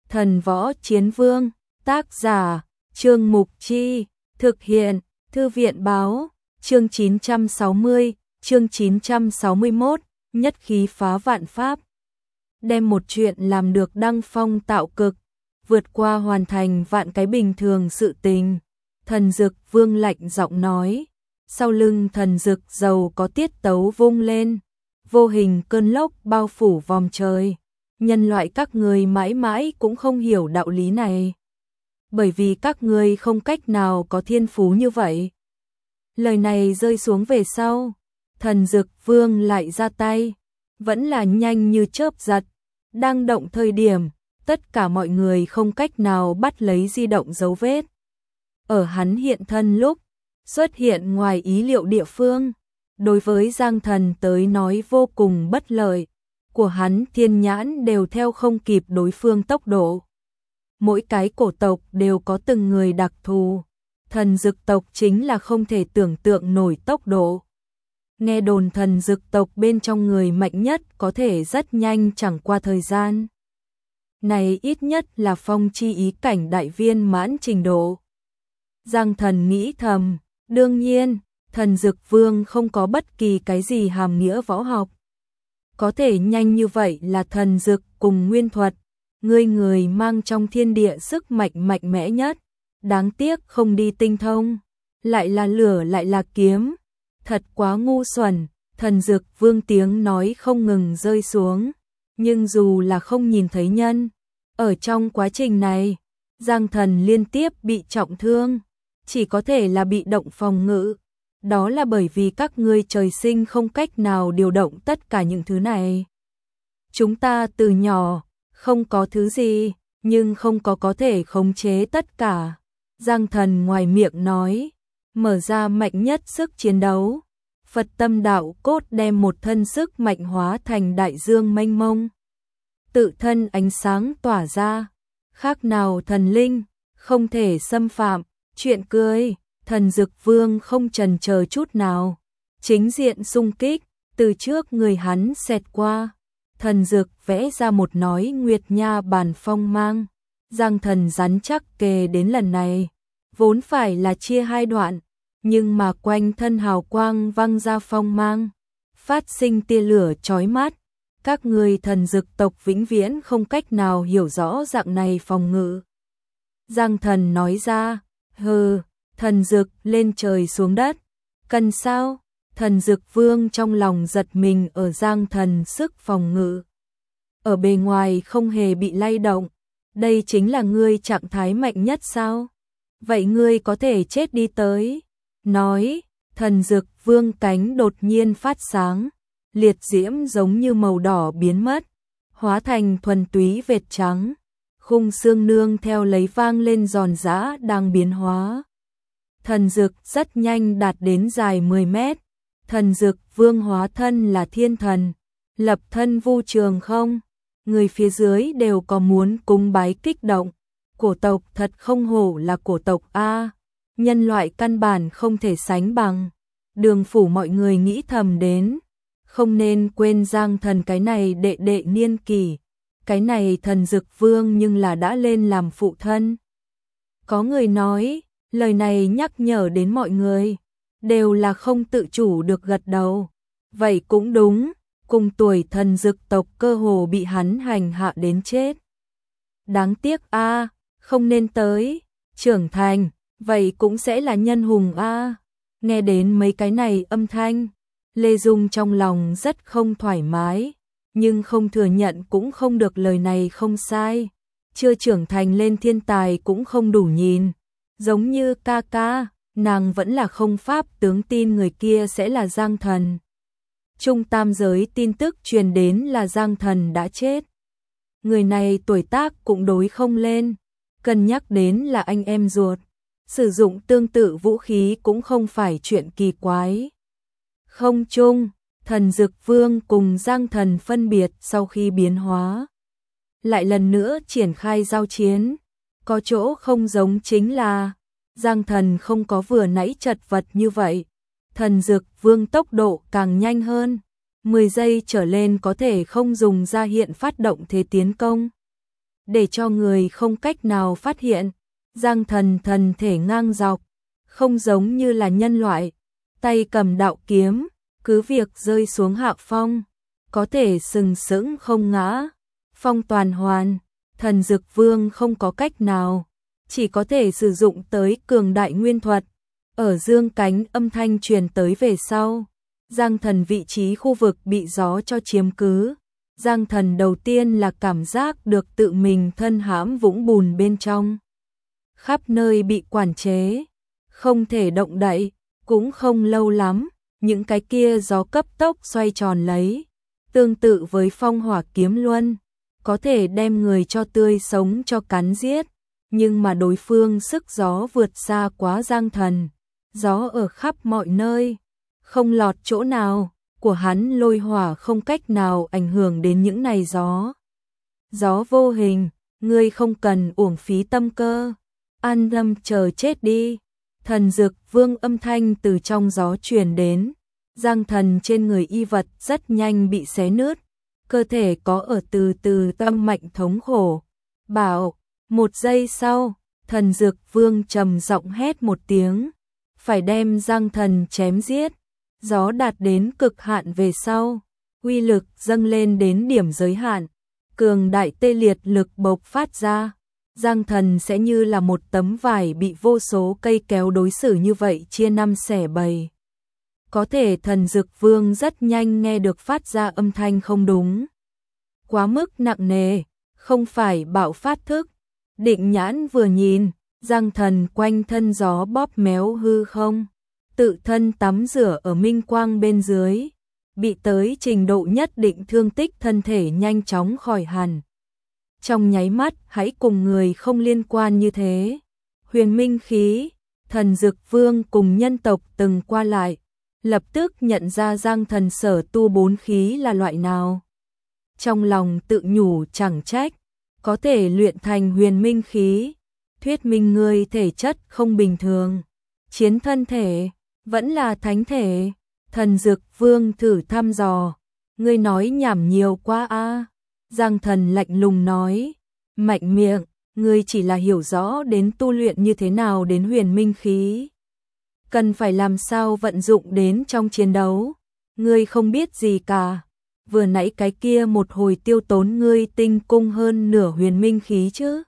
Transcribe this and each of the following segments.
Thần Võ Chiến Vương, tác giả, Trương Mục Chi, thực hiện, Thư viện Báo, chương 960, chương 961, nhất khí phá vạn pháp. Đem một chuyện làm được đăng phong tạo cực, vượt qua hoàn thành vạn cái bình thường sự tình. Thần Dực Vương lạnh giọng nói, sau lưng Thần Dực dầu có tiết tấu vung lên, vô hình cơn lốc bao phủ vòng trời. Nhân loại các người mãi mãi cũng không hiểu đạo lý này, bởi vì các người không cách nào có thiên phú như vậy. Lời này rơi xuống về sau, Thần Dực Vương lại ra tay, vẫn là nhanh như chớp giật, đang động thời điểm, tất cả mọi người không cách nào bắt lấy di động dấu vết. Ở hắn hiện thân lúc, xuất hiện ngoài ý liệu địa phương, đối với Giang Thần tới nói vô cùng bất lợi, của hắn thiên nhãn đều theo không kịp đối phương tốc độ. Mỗi cái cổ tộc đều có từng người đặc thù, Thần Dực tộc chính là không thể tưởng tượng nổi tốc độ. Nghe đồn Thần Dực tộc bên trong người mạnh nhất có thể rất nhanh chẳng qua thời gian. Này ít nhất là phong chi ý cảnh đại viên mãn trình độ. Giang Thần nghĩ thầm, đương nhiên, Thần Dực Vương không có bất kỳ cái gì hàm nghĩa võ học. Có thể nhanh như vậy là thần dực cùng nguyên thuật, người mang trong thiên địa sức mạnh mạnh mẽ nhất, đáng tiếc không đi tinh thông, lại là lửa lại là kiếm, thật quá ngu xuẩn. Thần Dực Vương tiếng nói không ngừng rơi xuống, nhưng dù là không nhìn thấy nhân, ở trong quá trình này, Giang Thần liên tiếp bị trọng thương, chỉ có thể là bị động phòng ngự. Đó là bởi vì các ngươi trời sinh không cách nào điều động tất cả những thứ này. Chúng ta từ nhỏ, không có thứ gì, nhưng không có thể khống chế tất cả. Giang Thần ngoài miệng nói, mở ra mạnh nhất sức chiến đấu. Phật tâm đạo cốt đem một thân sức mạnh hóa thành đại dương mênh mông. Tự thân ánh sáng tỏa ra, khác nào thần linh, không thể xâm phạm, chuyện cười. Thần Dực Vương không chần chờ chút nào, chính diện xung kích, từ trước người hắn xẹt qua. Thần Dực vẽ ra một nói nguyệt nha bàn phong mang. Giang Thần rắn chắc kề đến lần này, vốn phải là chia hai đoạn, nhưng mà quanh thân hào quang văng ra phong mang, phát sinh tia lửa chói mắt. Các người Thần Dực tộc vĩnh viễn không cách nào hiểu rõ dạng này phòng ngự. Giang Thần nói ra, hừ. Thần Dực lên trời xuống đất, cần sao? Thần Dực Vương trong lòng giật mình ở Giang Thần sức phòng ngự. Ở bề ngoài không hề bị lay động, đây chính là ngươi trạng thái mạnh nhất sao? Vậy ngươi có thể chết đi tới. Nói, Thần Dực Vương cánh đột nhiên phát sáng, liệt diễm giống như màu đỏ biến mất, hóa thành thuần túy vệt trắng, khung xương nương theo lấy vang lên giòn giã đang biến hóa. Thần Dực rất nhanh đạt đến dài 10 mét. Thần Dực Vương hóa thân là thiên thần, lập thân vu trường không. Người phía dưới đều có muốn cúng bái kích động. Cổ tộc thật không hổ là cổ tộc A. Nhân loại căn bản không thể sánh bằng. Đường phủ mọi người nghĩ thầm đến. Không nên quên Giang Thần cái này đệ đệ niên kỷ. Cái này Thần Dực Vương nhưng là đã lên làm phụ thân. Có người nói, lời này nhắc nhở đến mọi người, đều là không tự chủ được gật đầu. Vậy cũng đúng, cùng tuổi Thần Dực tộc cơ hồ bị hắn hành hạ đến chết. Đáng tiếc a, không nên tới, trưởng thành, vậy cũng sẽ là nhân hùng a. Nghe đến mấy cái này âm thanh, Lê Dung trong lòng rất không thoải mái, nhưng không thừa nhận cũng không được, lời này không sai. Chưa trưởng thành lên thiên tài cũng không đủ nhìn. Giống như ca ca, nàng vẫn là không pháp tướng tin người kia sẽ là Giang Thần. Trung tam giới tin tức truyền đến là Giang Thần đã chết. Người này tuổi tác cũng đối không lên, cân nhắc đến là anh em ruột, sử dụng tương tự vũ khí cũng không phải chuyện kỳ quái. Không chung, Thần Dực Vương cùng Giang Thần phân biệt sau khi biến hóa, lại lần nữa triển khai giao chiến. Có chỗ không giống chính là Giang Thần không có vừa nãy chật vật như vậy. Thần Dực Vương tốc độ càng nhanh hơn, 10 giây trở lên có thể không dùng ra hiện phát động thế tiến công. để cho người không cách nào phát hiện. Giang Thần thần thể ngang dọc, không giống như là nhân loại, tay cầm đạo kiếm, cứ việc rơi xuống hạ phong, có thể sừng sững không ngã. Phong toàn hoàn, Thần Dực Vương không có cách nào, chỉ có thể sử dụng tới cường đại nguyên thuật. Ở dương cánh âm thanh truyền tới về sau, Giang Thần vị trí khu vực bị gió cho chiếm cứ. Giang Thần đầu tiên là cảm giác được tự mình thân hãm vũng bùn bên trong, khắp nơi bị quản chế, không thể động đậy. Cũng không lâu lắm, những cái kia gió cấp tốc xoay tròn lấy, tương tự với phong hỏa kiếm luân, có thể đem người cho tươi sống cho cắn giết. Nhưng mà đối phương sức gió vượt xa quá Giang Thần, gió ở khắp mọi nơi, không lọt chỗ nào của hắn lôi hỏa không cách nào ảnh hưởng đến những này gió. Gió vô hình, ngươi không cần uổng phí tâm cơ, an tâm chờ chết đi. Thần Dực Vương âm thanh từ trong gió truyền đến. Giang Thần trên người y vật rất nhanh bị xé nứt, cơ thể có ở từ từ tâm mạnh thống khổ. Bảo, một giây sau, Thần Dực Vương trầm giọng hét một tiếng, phải đem Giang Thần chém giết. Gió đạt đến cực hạn về sau, uy lực dâng lên đến điểm giới hạn, cường đại tê liệt lực bộc phát ra. Giang Thần sẽ như là một tấm vải bị vô số cây kéo đối xử như vậy chia năm xẻ bảy. Có thể Thần Dực Vương rất nhanh nghe được phát ra âm thanh không đúng, quá mức nặng nề, không phải bạo phát thức. Định nhãn vừa nhìn, Giang Thần quanh thân gió bóp méo hư không, tự thân tắm rửa ở minh quang bên dưới, bị tới trình độ nhất định thương tích thân thể nhanh chóng khỏi hẳn. Trong nháy mắt hãy cùng người không liên quan như thế. Huyền minh khí, Thần Dực Vương cùng nhân tộc từng qua lại, lập tức nhận ra Giang Thần sở tu bốn khí là loại nào. Trong lòng tự nhủ chẳng trách, có thể luyện thành huyền minh khí, thuyết minh người thể chất không bình thường. Chiến thân thể, vẫn là thánh thể. Thần Dực Vương thử thăm dò, ngươi nói nhảm nhiều quá a. Giang Thần lạnh lùng nói, mạnh miệng, ngươi chỉ là hiểu rõ đến tu luyện như thế nào đến huyền minh khí, cần phải làm sao vận dụng đến trong chiến đấu, ngươi không biết gì cả. Vừa nãy cái kia một hồi tiêu tốn ngươi tinh cung hơn nửa huyền minh khí chứ.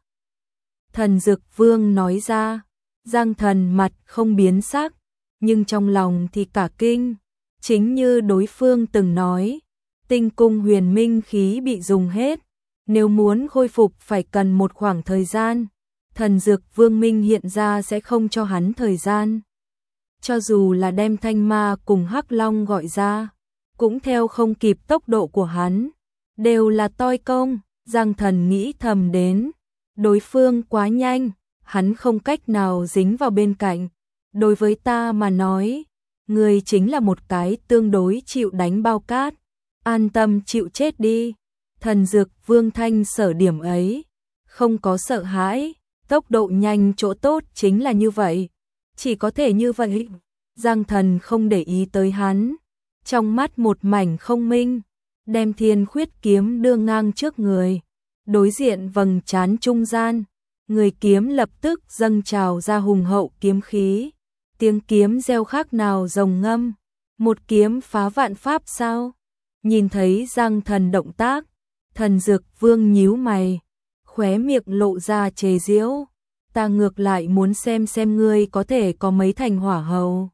Thần Dực Vương nói ra. Giang Thần mặt không biến sắc, nhưng trong lòng thì cả kinh. Chính như đối phương từng nói, tinh cung huyền minh khí bị dùng hết, nếu muốn khôi phục phải cần một khoảng thời gian. Thần Dực Vương minh hiện ra sẽ không cho hắn thời gian. Cho dù là đem Thanh Ma cùng Hắc Long gọi ra, cũng theo không kịp tốc độ của hắn, đều là toi công. Giang Thần nghĩ thầm đến, đối phương quá nhanh, hắn không cách nào dính vào bên cạnh. Đối với ta mà nói, người chính là một cái tương đối chịu đánh bao cát, an tâm chịu chết đi. Thần Dực Vương thanh sở điểm ấy, không có sợ hãi, tốc độ nhanh chỗ tốt chính là như vậy, chỉ có thể như vậy. Giang Thần không để ý tới hắn, trong mắt một mảnh không minh, đem Thiên Khuyết kiếm đưa ngang trước người, đối diện vầng trán trung gian, người kiếm lập tức dâng trào ra hùng hậu kiếm khí, tiếng kiếm reo khác nào rồng ngâm, một kiếm phá vạn pháp sao? Nhìn thấy Giang Thần động tác, Thần Dực Vương nhíu mày, khóe miệng lộ ra chế giễu, ta ngược lại muốn xem ngươi có thể có mấy thành hỏa hầu.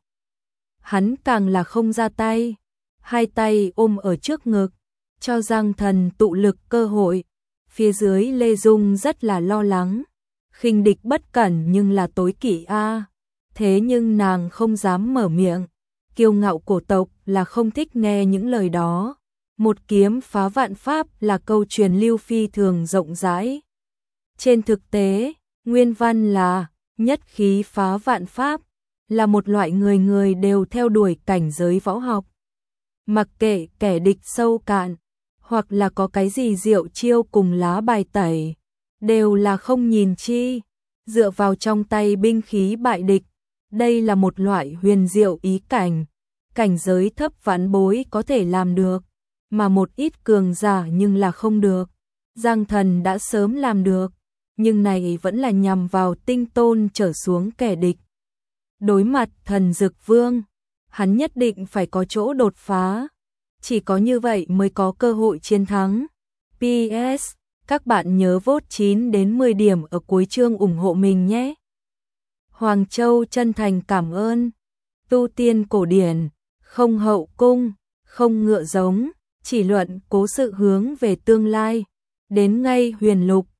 Hắn càng là không ra tay, hai tay ôm ở trước ngực, cho Giang Thần tụ lực cơ hội. Phía dưới Lê Dung rất là lo lắng, khinh địch bất cẩn nhưng là tối kỵ a. Thế nhưng nàng không dám mở miệng, kiêu ngạo cổ tộc là không thích nghe những lời đó. Một kiếm phá vạn pháp là câu truyền lưu phi thường rộng rãi. Trên thực tế, nguyên văn là nhất khí phá vạn pháp, là một loại người người đều theo đuổi cảnh giới võ học. Mặc kệ kẻ địch sâu cạn, hoặc là có cái gì diệu chiêu cùng lá bài tẩy, đều là không nhìn chi, dựa vào trong tay binh khí bại địch. Đây là một loại huyền diệu ý cảnh, cảnh giới thấp vãn bối có thể làm được, mà một ít cường giả nhưng là không được. Giang Thần đã sớm làm được, nhưng này vẫn là nhằm vào Tinh Tôn trở xuống kẻ địch. Đối mặt Thần Dực Vương, hắn nhất định phải có chỗ đột phá, chỉ có như vậy mới có cơ hội chiến thắng. PS, các bạn nhớ vote 9 đến 10 điểm ở cuối chương ủng hộ mình nhé. Hoàng Châu chân thành cảm ơn. Tu tiên cổ điển, không hậu cung, không ngựa giống, chỉ luận cố sự hướng về tương lai. Đến ngay huyền lục,